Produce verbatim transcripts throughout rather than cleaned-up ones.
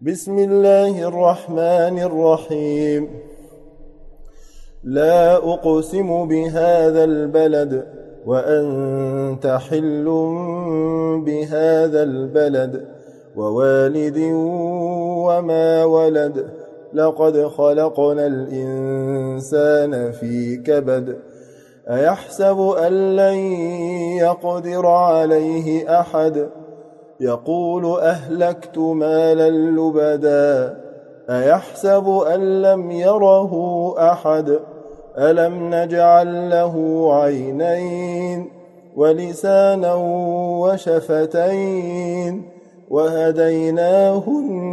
بسم الله الرحمن الرحيم. لا أقسم بهذا البلد وأنت حل بهذا البلد ووالد وما ولد لقد خلقنا الإنسان في كبد أيحسب أن لن يقدر عليه أحد يقول أهلكت مالا لبدا أيحسب أن لم يره أحد ألم نجعل له عينين ولسانا وشفتين وهديناه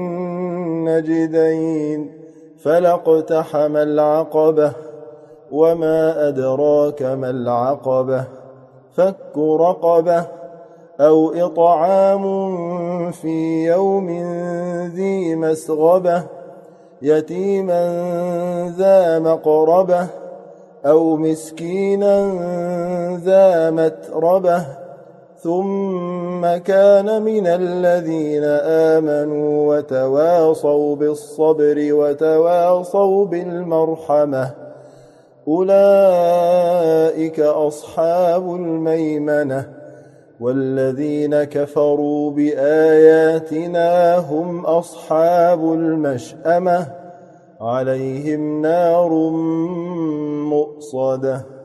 النجدين فلاقتحم العقبة وما أدراك ما العقبة فك رقبة أو إطعام في يوم ذي مسغبة يتيما ذا مقربة أو مسكينا ذا متربة ثم كان من الذين آمنوا وتواصوا بالصبر وتواصوا بالمرحمة أولئك أصحاب الميمنة والذين كفروا بآياتنا هم أصحاب المشأمة عليهم نار مؤصدة.